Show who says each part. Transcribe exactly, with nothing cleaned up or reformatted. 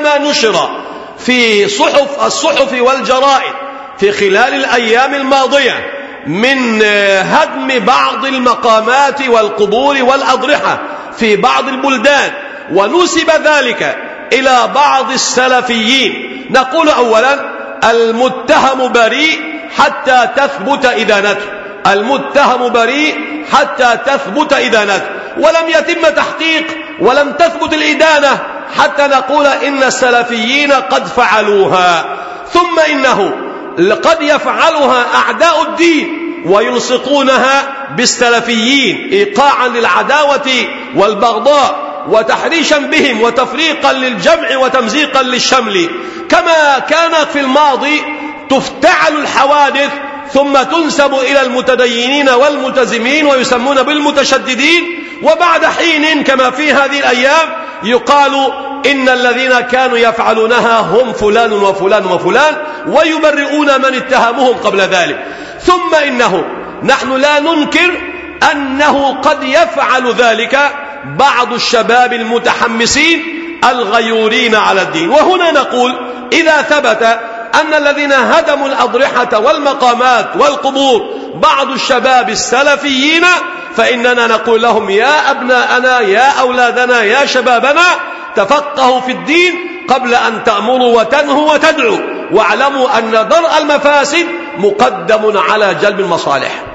Speaker 1: إنما نشر في صحف الصحف والجرائد في خلال الأيام الماضية من هدم بعض المقامات والقبور والأضرحة في بعض البلدان، ونسب ذلك إلى بعض السلفيين، نقول أولا المتهم بريء حتى تثبت إدانته، المتهم بريء حتى تثبت إدانته، ولم يتم تحقيق ولم تثبت الإدانة حتى نقول إن السلفيين قد فعلوها. ثم إنه قد يفعلها أعداء الدين ويلصقونها بالسلفيين إيقاعا للعداوة والبغضاء وتحريشا بهم وتفريقا للجمع وتمزيقا للشمل، كما كان في الماضي تفتعل الحوادث ثم تنسب إلى المتدينين والملتزمين ويسمون بالمتشددين، وبعد حين كما في هذه الأيام يقال إن الذين كانوا يفعلونها هم فلان وفلان وفلان، ويبرئون من اتهمهم قبل ذلك. ثم إنه نحن لا ننكر أنه قد يفعل ذلك بعض الشباب المتحمسين الغيورين على الدين، وهنا نقول إذا ثبت أن الذين هدموا الأضرحة والمقامات والقبور بعض الشباب السلفيين، فإننا نقول لهم يا أبناءنا يا أولادنا يا شبابنا تفقهوا في الدين قبل أن تأمروا وتنهوا وتدعوا، واعلموا أن درء المفاسد مقدم على جلب المصالح.